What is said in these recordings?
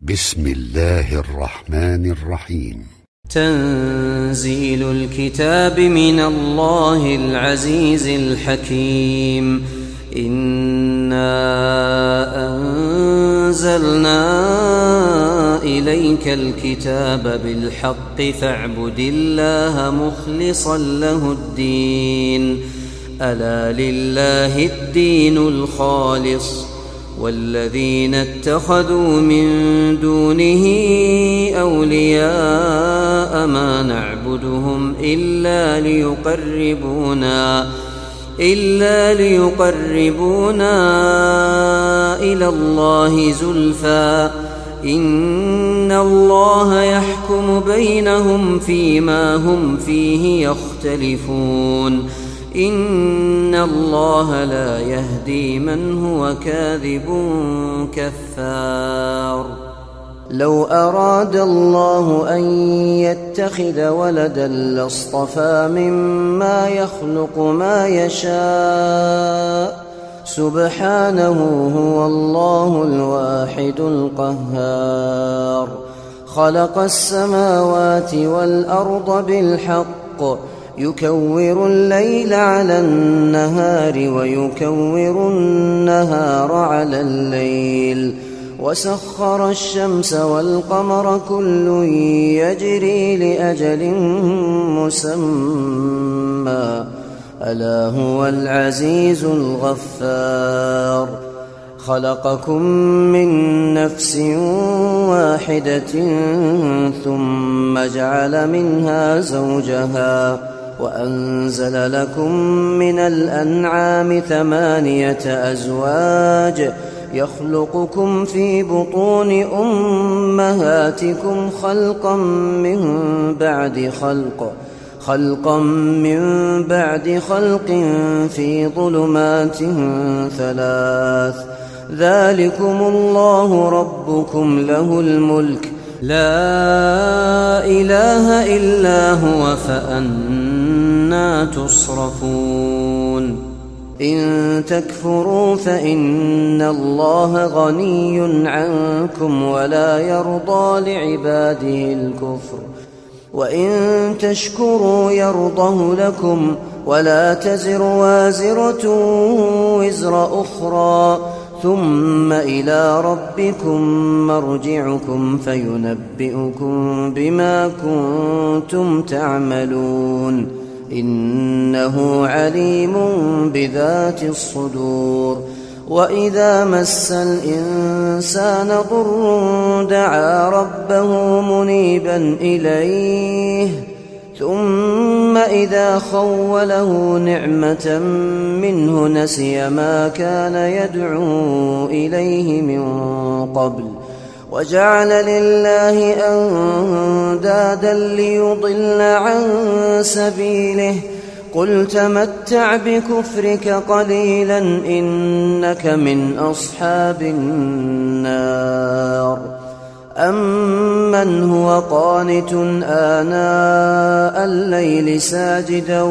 بسم الله الرحمن الرحيم. تنزيل الكتاب من الله العزيز الحكيم. إنا أنزلنا إليك الكتاب بالحق فاعبد الله مخلصا له الدين. ألا لله الدين الخالص والذين اتخذوا من دونه أولياء ما نعبدهم إلا ليقربونا إلى الله زلفى إن الله يحكم بينهم فيما هم فيه يختلفون. إن الله لا يهدي من هو كاذب كفار. لو أراد الله أن يتخذ ولدا لاصطفى مما يخلق ما يشاء سبحانه هو الله الواحد القهار. خلق السماوات والأرض بالحق يكور الليل على النهار ويكور النهار على الليل وسخر الشمس والقمر كل يجري لأجل مسمى ألا هو العزيز الغفار. خلقكم من نفس واحدة ثم جعل منها زوجها وأنزل لكم من الأنعام 8 أزواج يخلقكم في بطون أمهاتكم خلقا من بعد خلق في ظلمات 3. ذلكم الله ربكم له الملك لا إله إلا هو فأنى تصرفون. إن تكفروا فإن الله غني عنكم ولا يرضى لعباده الكفر وإن تشكروا يرضه لكم ولا تزر وازرة وزر أخرى ثم إلى ربكم مرجعكم فينبئكم بما كنتم تعملون. إنه عليم بذات الصدور. وإذا مس الإنسان ضر دعا ربه منيبا إليه ثم إذا خوله نعمة منه نسي ما كان يدعو إليه من قبل وجعل لله أندادا ليضل عن سبيله. قل تمتع بكفرك قليلا إنك من أصحاب النار. أمن هو قانت آناء الليل ساجدا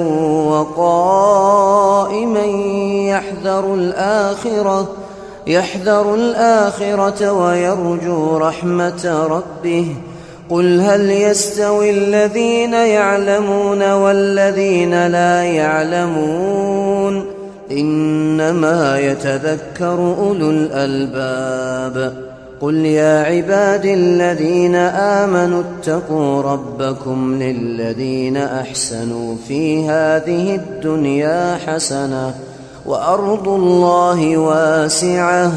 وقائما يحذر الآخرة ويرجو رحمة ربه. قل هل يستوي الذين يعلمون والذين لا يعلمون إنما يتذكر أولو الألباب. قل يا عباد الذين آمنوا اتقوا ربكم للذين أحسنوا في هذه الدنيا حسنة وأرض الله واسعة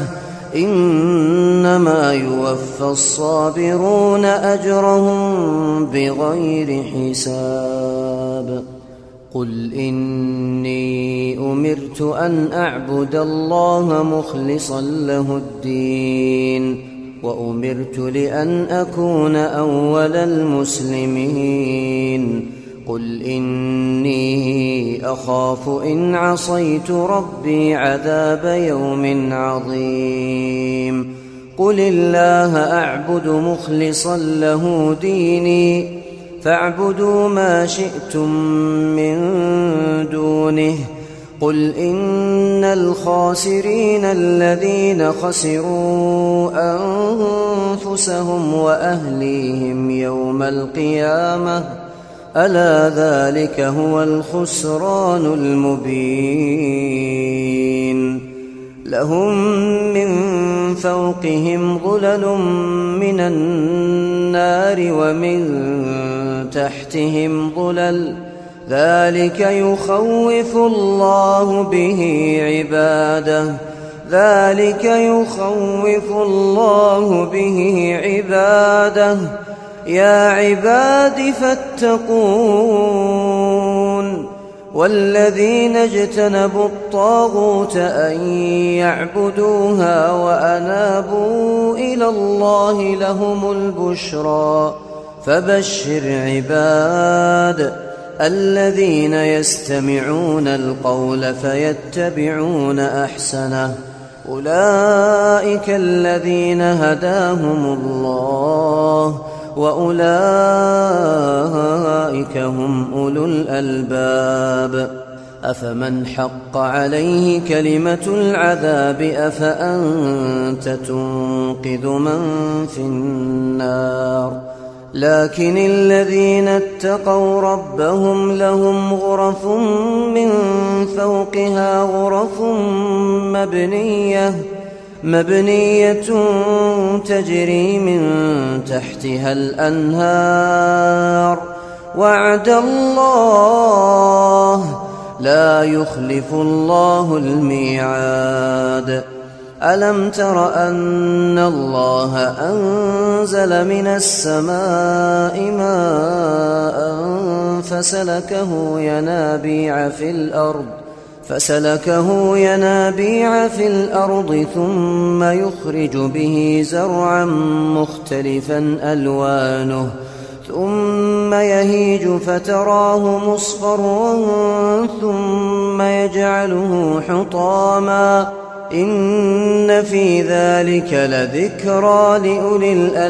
إنما يوفى الصابرون أجرهم بغير حساب. قل إني أمرت أن أعبد الله مخلصا له الدين وأمرت لأن أكون أول المسلمين. قل إني أخاف إن عصيت ربي عذاب يوم عظيم. قل الله أعبد مخلصا له ديني فاعبدوا ما شئتم من دونه. قل إن الخاسرين الذين خسروا أنفسهم وأهليهم يوم القيامة ألا ذلك هو الخسران المبين لهم من فوقهم ظلل من النار ومن تحتهم ظلل ذلك يخوف الله به عباده يا عباد فاتقون والذين اجتنبوا الطاغوت أن يعبدوها وأنابوا إلى الله لهم البشرى فبشر عباد الذين يستمعون القول فيتبعون أحسنه أولئك الذين هداهم الله وأولئك هم أولو الألباب أفمن حق عليه كلمة العذاب أفأنت تنقذ من في النار لكن الذين اتقوا ربهم لهم غرف من فوقها غرف مبنية تجري من تحتها الأنهار وعد الله لا يخلف الله الميعاد ألم تر أن الله أنزل من السماء ماء فسلكه ينابيع في الأرض ثم يخرج به زرعا مختلفا ألوانه ثم يهيج فتراه مصفرا ثم يجعله حطاما إن في ذلك لذكرى لأولي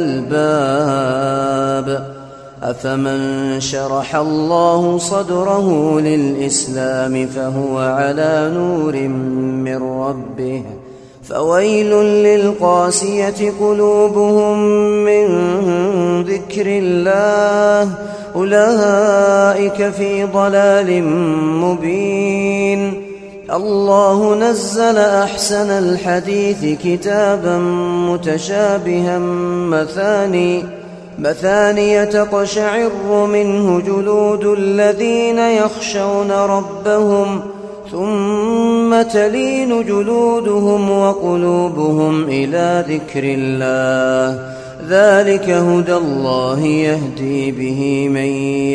الألباب أفمن شرح الله صدره للإسلام فهو على نور من ربه فويل للقاسية قلوبهم من ذكر الله أولئك في ضلال مبين الله نزل أحسن الحديث كتابا متشابها مثاني تقشعر منه جلود الذين يخشون ربهم ثم تلين جلودهم وقلوبهم إلى ذكر الله ذلك هدى الله يهدي به من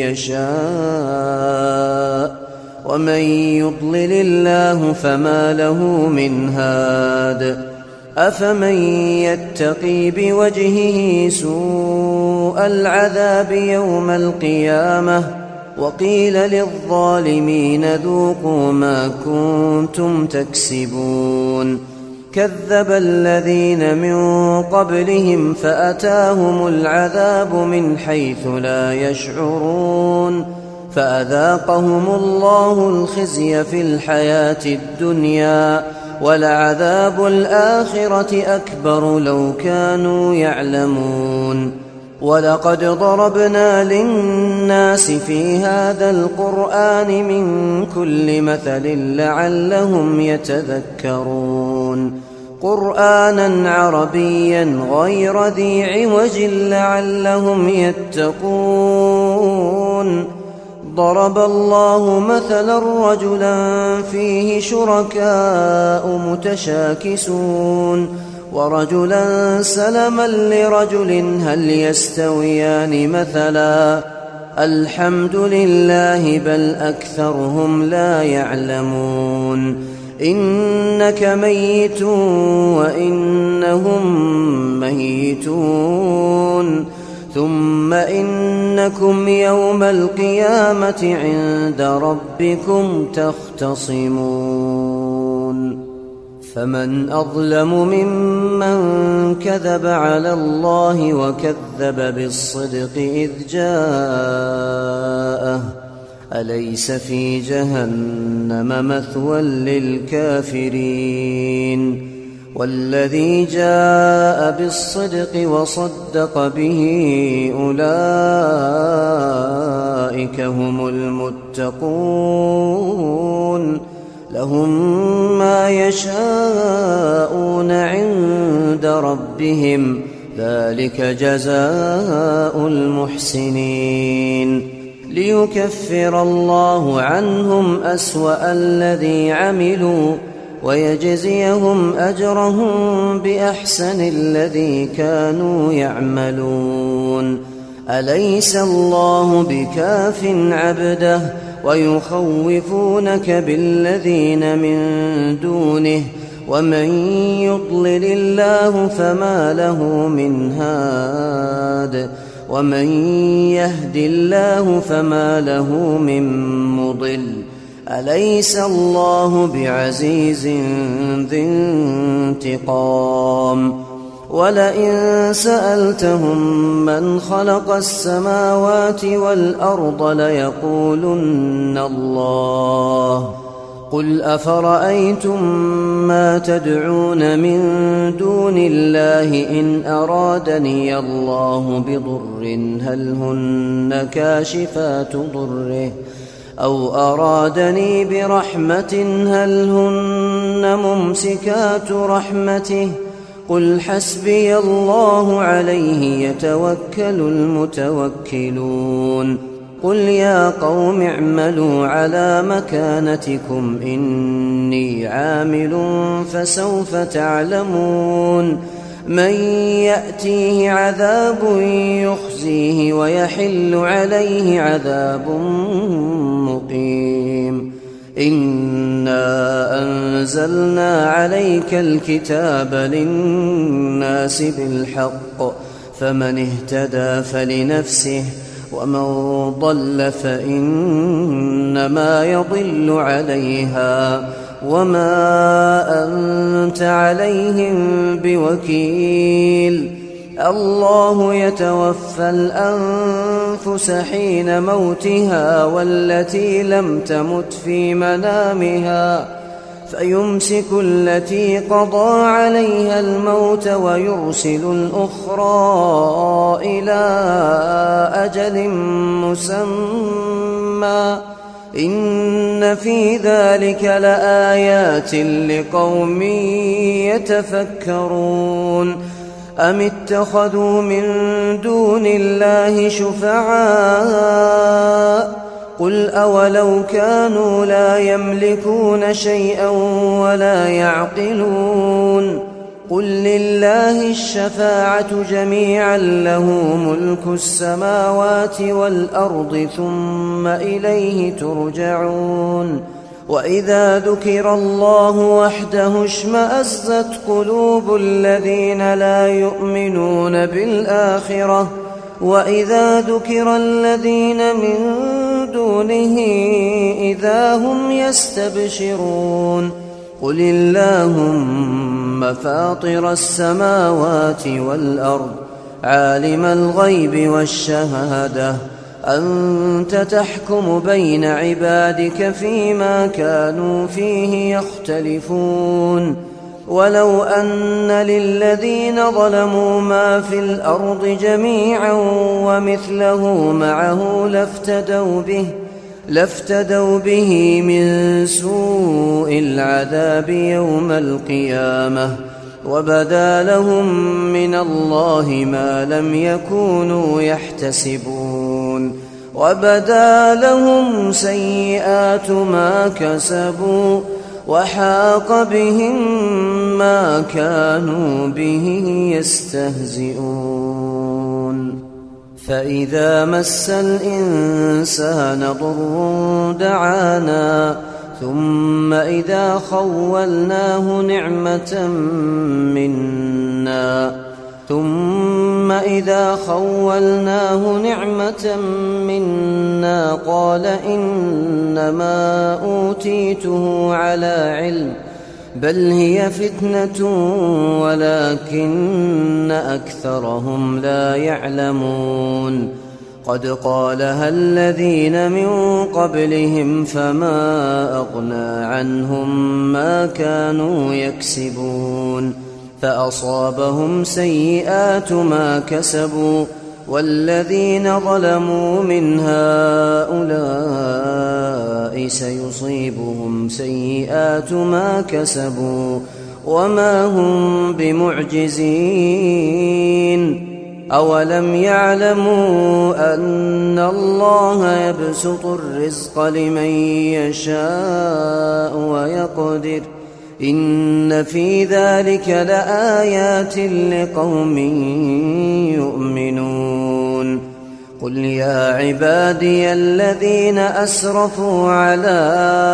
يشاء ومن يضلل الله فما له من هاد أفمن يتقي بوجهه سوء العذاب يوم القيامة وقيل للظالمين ذوقوا ما كنتم تكسبون كذب الذين من قبلهم فأتاهم العذاب من حيث لا يشعرون فأذاقهم الله الخزي في الحياة الدنيا ولعذاب الآخرة أكبر لو كانوا يعلمون ولقد ضربنا للناس في هذا القرآن من كل مثل لعلهم يتذكرون قرآنا عربيا غير ذي عوج لعلهم يتقون ضرب الله مثلا رجلا فيه شركاء متشاكسون ورجلا سلما لرجل هل يستويان مثلا الحمد لله بل أكثرهم لا يعلمون إنك ميت وإنهم ميتون ثم إنكم يوم القيامة عند ربكم تختصمون فمن أظلم ممن كذب على الله وكذب بالصدق إذ جاءه أليس في جهنم مثوى للكافرين والذي جاء بالصدق وصدق به أولئك هم المتقون لهم ما يشاءون عند ربهم ذلك جزاء المحسنين ليكفر الله عنهم أسوأ الذي عملوا ويجزيهم أجرهم بأحسن الذي كانوا يعملون أليس الله بكاف عبده ويخوفونك بالذين من دونه ومن يضلل الله فما له من هاد ومن يهد الله فما له من مضل أليس الله بعزيز ذي انتقام ولئن سألتهم من خلق السماوات والأرض ليقولن الله قل أفرأيتم ما تدعون من دون الله إن أرادني الله بضر هل هن كاشفات ضره أو أرادني برحمة هل هن ممسكات رحمته قل حسبي الله عليه يتوكل المتوكلون قل يا قوم اعملوا على مكانتكم إني عامل فسوف تعلمون من يأتيه عذاب يخزيه ويحل عليه عذاب مقيم إنا أنزلنا عليك الكتاب للناس بالحق فمن اهتدى فلنفسه ومن ضل فإنما يضل عليها وما أنت عليهم بوكيل الله يتوفى الأنفس حين موتها والتي لم تمت في منامها فيمسك التي قضى عليها الموت ويرسل الأخرى إلى أجل مسمى إن في ذلك لآيات لقوم يتفكرون أم اتخذوا من دون الله شفعاء قل أولو كانوا لا يملكون شيئا ولا يعقلون قل لله الشفاعة جميعا له ملك السماوات والأرض ثم إليه ترجعون وإذا ذكر الله وحده اشمأزت قلوب الذين لا يؤمنون بالآخرة وإذا ذكر الذين من دونه إذا هم يستبشرون قل اللهم فاطر السماوات والأرض عالم الغيب والشهادة أنت تحكم بين عبادك فيما كانوا فيه يختلفون ولو أن للذين ظلموا ما في الأرض جميعا ومثله معه لافتدوا به من سوء العذاب يوم القيامة وبدا لهم من الله ما لم يكونوا يحتسبون وبدا لهم سيئات ما كسبوا وحاق بهم ما كانوا به يستهزئون فإذا مس الإنسان ضر دعانا ثم إذا خولناه نعمة منا قال إنما أوتيته على علم بل هي فتنة ولكن أكثرهم لا يعلمون قد قالها الذين من قبلهم فما أغنى عنهم ما كانوا يكسبون فأصابهم سيئات ما كسبوا والذين ظلموا من هؤلاء سيصيبهم سيئات ما كسبوا وما هم بمعجزين أولم يعلموا أن الله يبسط الرزق لمن يشاء ويقدر إن في ذلك لآيات لقوم يؤمنون قل يا عبادي الذين أسرفوا على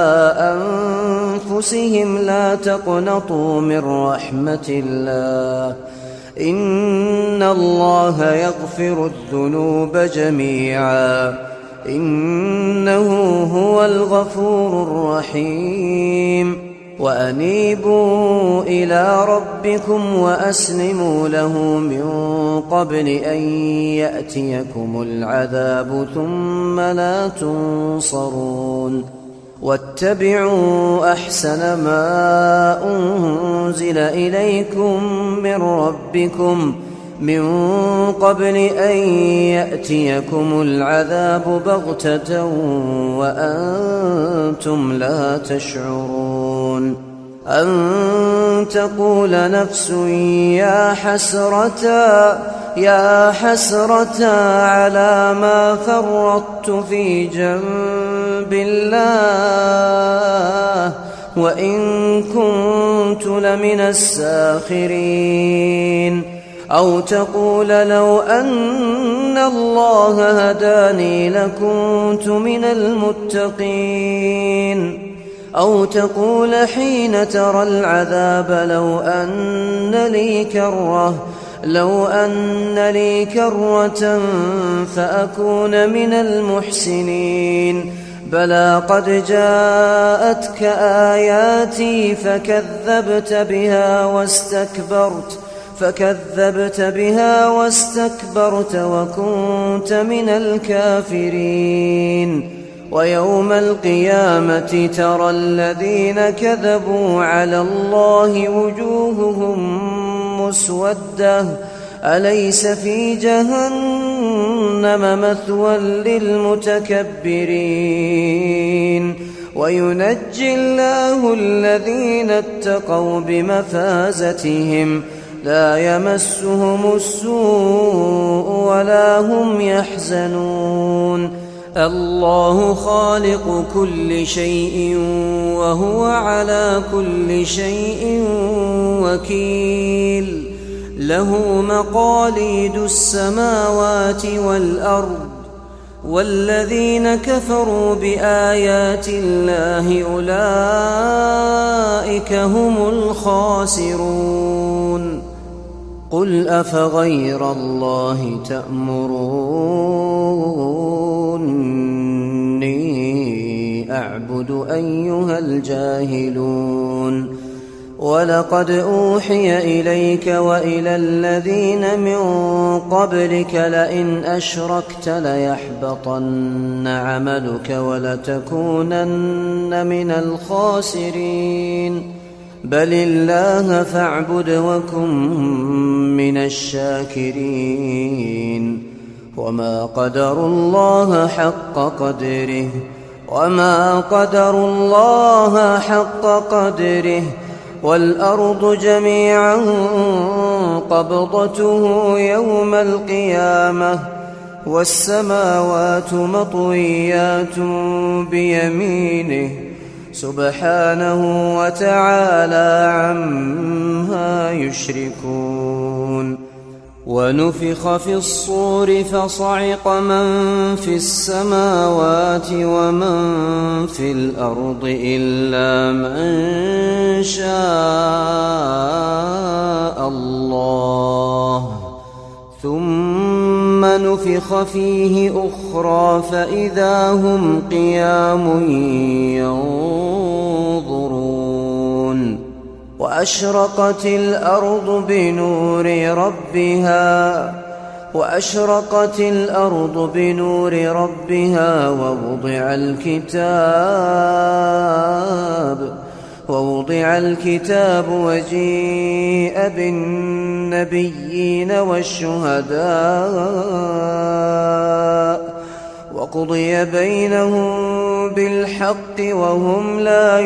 أنفسهم لا تقنطوا من رحمة الله إن الله يغفر الذنوب جميعا إنه هو الغفور الرحيم وأنيبوا إلى ربكم وأسلموا له من قبل أن يأتيكم العذاب ثم لا تنصرون واتبعوا أحسن ما أنزل إليكم من ربكم من قبل أن يأتيكم العذاب بغتة وأنتم لا تشعرون أن تقول نفس يا حسرة على ما فرطت في جنب الله وإن كنت لمن الساخرين أو تقول لو أن الله هداني لكنت من المتقين أو تقول حين ترى العذاب لو أن لي كرة فأكون من المحسنين بلى قد جاءتك آياتي فكذبت بها واستكبرت وكنت من الكافرين ويوم القيامة ترى الذين كذبوا على الله وجوههم مسودة أليس في جهنم مثوى للمتكبرين وينجي الله الذين اتقوا بمفازتهم لا يمسهم السوء ولا هم يحزنون الله خالق كل شيء وهو على كل شيء وكيل له مقاليد السماوات والأرض والذين كفروا بآيات الله أولئك هم الخاسرون قل أفغير الله تأمروني أعبد أيها الجاهلون ولقد أوحي إليك وإلى الذين من قبلك لئن أشركت ليحبطن عملك ولتكونن من الخاسرين بل الله فاعبد وكن من الشاكرين وما قدروا الله حق قدره والأرض جميعا قبضته يوم القيامة والسماوات مطويات بيمينه سبحانه وتعالى عما يشركون ونفخ في الصور فصعق من في السماوات ومن في الأرض إلا من شاء الله ثم نفخ فيه أخرى فإذا هم قيام ينظرون وأشرقت الأرض بنور ربها وأشرقت الأرض بنور ربها ووضع الكتاب وجيء بالنبيين والشهداء وقضي بينهم بالحق وهم لا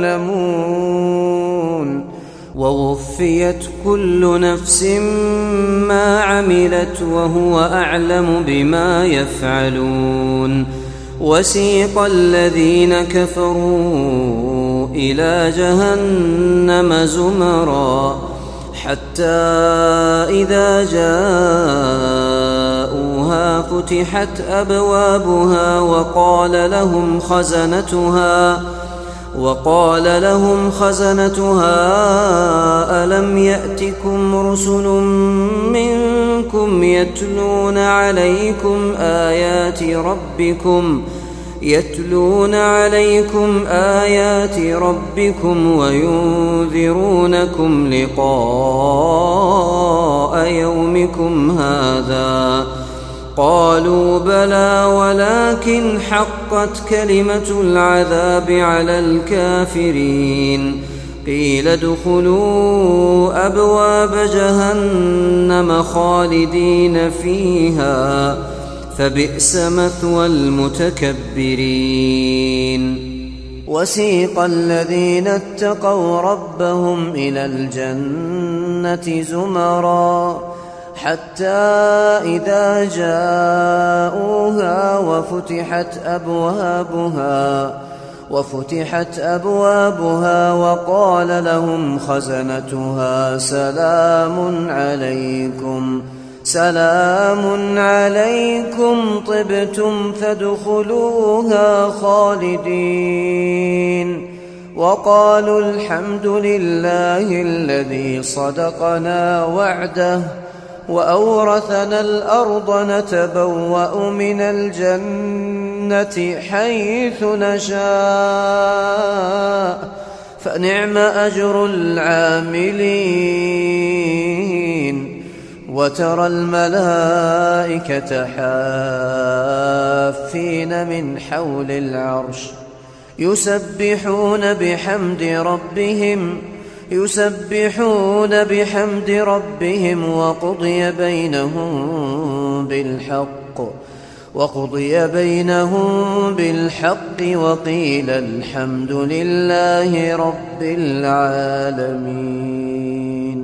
يظلمون ووفيت كل نفس ما عملت وهو أعلم بما يفعلون وسيق الذين كفروا إلى جهنم زمرا حتى إذا جاءوها فتحت أبوابها وقال لهم خزنتها ألم يأتكم رسل منكم يتلون عليكم آيات ربكم وينذرونكم لقاء يومكم هذا قالوا بلى ولكن حقت كلمة العذاب على الكافرين قيل ادخلوا أبواب جهنم خالدين فيها فبئس مثوى المتكبرين وسيق الذين اتقوا ربهم إلى الجنة زمرا حتى إذا جاءوها وفتحت أبوابها وقال لهم خزنتها سلام عليكم طبتم فادخلوها خالدين وقالوا الحمد لله الذي صدقنا وعده وأورثنا الأرض نتبوأ من الجنة حيث نشاء فنعم أجر العاملين وترى الملائكة حافين من حول العرش يسبحون بحمد ربهم وقضي بينهم بالحق وقيل الحمد لله رب العالمين.